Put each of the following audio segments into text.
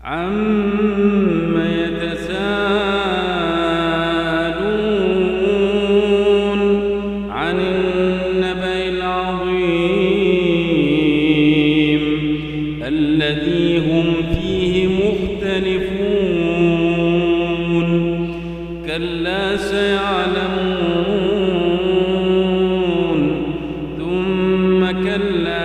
عَمَّ يَتَسَاءَلُونَ عَنِ النَّبَإِ الْعَظِيمِ الَّذِي هُمْ فِيهِ مُخْتَلِفُونَ كَلَّا سَيَعْلَمُونَ ثُمَّ كَلَّا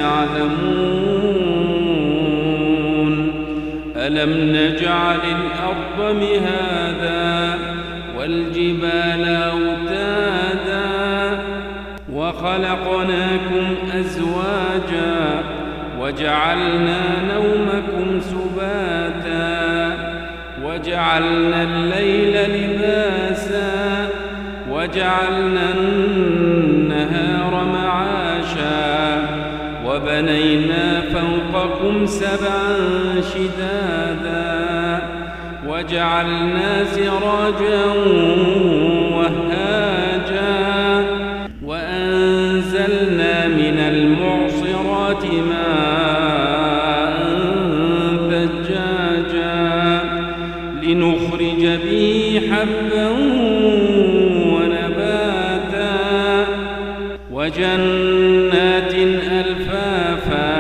سَيَعْلَمُونَ أَلَمْ نَجْعَلِ الْأَرْضَ مِهَادًا وَالْجِبَالَ أَوْتَادًا وَخَلَقْنَاكُمْ أَزْوَاجًا وَجَعَلْنَا نَوْمَكُمْ سُبَاتًا وَجَعَلْنَا اللَّيْلَ لِبَاسًا وَجَعَلْنَا النَّهَارَ مَعَاشًا وَبَنَيْنَا فَوْقَكُمْ سَبْعًا شِدَادًا وَجَعَلْنَا سِرَاجًا وَهَّاجًا وَأَنزَلْنَا مِنَ الْمُعْصِرَاتِ مَاءً ثَجَّاجًا لِنُخْرِجَ بِهِ حَبًّا وَنَبَاتًا وَجَنَّاتٍ أَلْفَافًا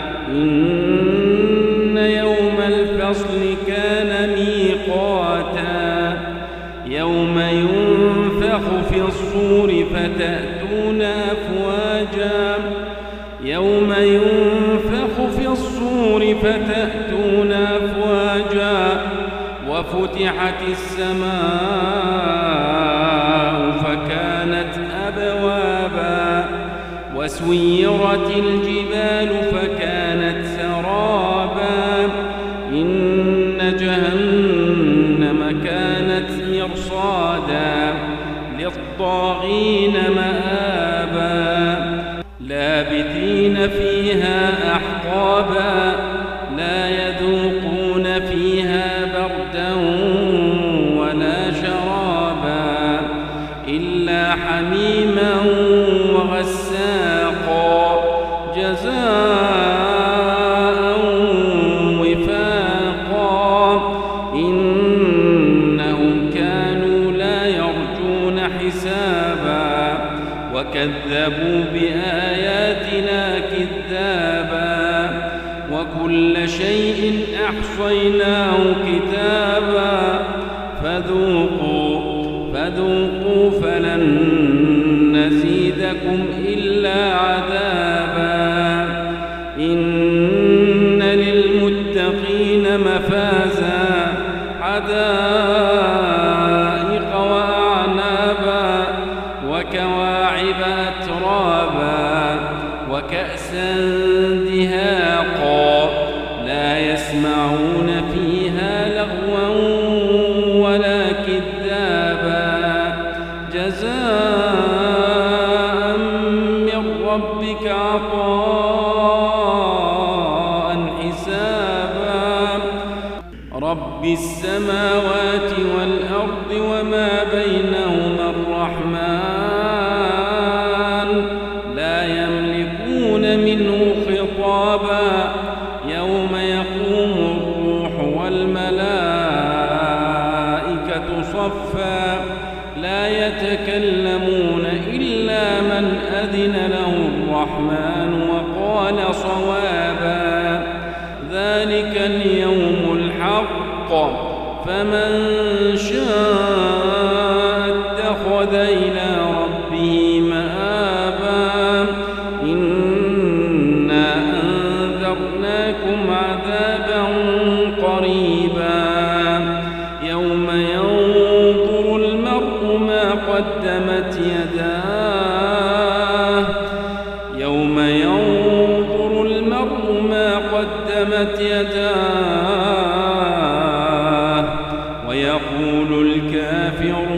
إِنَّ يَوْمَ الْفَصْلِ كَانَ مِيقَاتًا يَوْمَ يُنفَخُ فِي الصُّورِ فَتَأْتُونَ أَفْوَاجًا يَوْمَ يُنفَخُ فِي الصُّورِ فَتَأْتُونَ أَفْوَاجًا وَفُتِحَتِ السَّمَاءُ فَكَانَتْ أَبْوَابًا وَسُيِّرَتِ الْجِبَالُ فَكَانَتْ سَرَابًا إِنَّ جَهَنَّمَ كَانَتْ مِرْصَادًا لِلطَّاغِينَ مَآبًا لَابِثِينَ فِيهَا أَحْقَابًا لَا يَذُوقُونَ فِيهَا بَرْدًا وَلَا شَرَابًا إِلَّا حَمِيمًا وَغَسَّاقًا جَزَاءً وِفَاقًا إِنَّهُمْ كَانُوا لَا يَرْجُونَ حِسَابًا وَكَذَّبُوا بِآيَاتِنَا كِذَّابًا وَكُلَّ شَيْءٍ أَحْصَيْنَاهُ كِتَابًا فذوقوا فلن نزيدكم إلا عذابا إن للمتقين مفازا حدائق وأعنابا وكواعب أترابا وكأسا دهاقا لا يسمعون فيها لغوا ولا كذابا جزاء من ربك عطاء حسابا رب السماوات والأرض وما بينهما الرحمن لا يملكون منه خطابا يوم يقوم الروح والملائكة صفا لا يتكلمون إلا من أذن له الرحمن وقال صوابا ذلك اليوم الحق فمن شاء اتخذ إلى ربه مآبا إنا أنذرناكم عذابا قريبا يوم ينظر المرء ما قدمت يداه يوم ينظر المرء ما قدمت يداه ويقول الكافر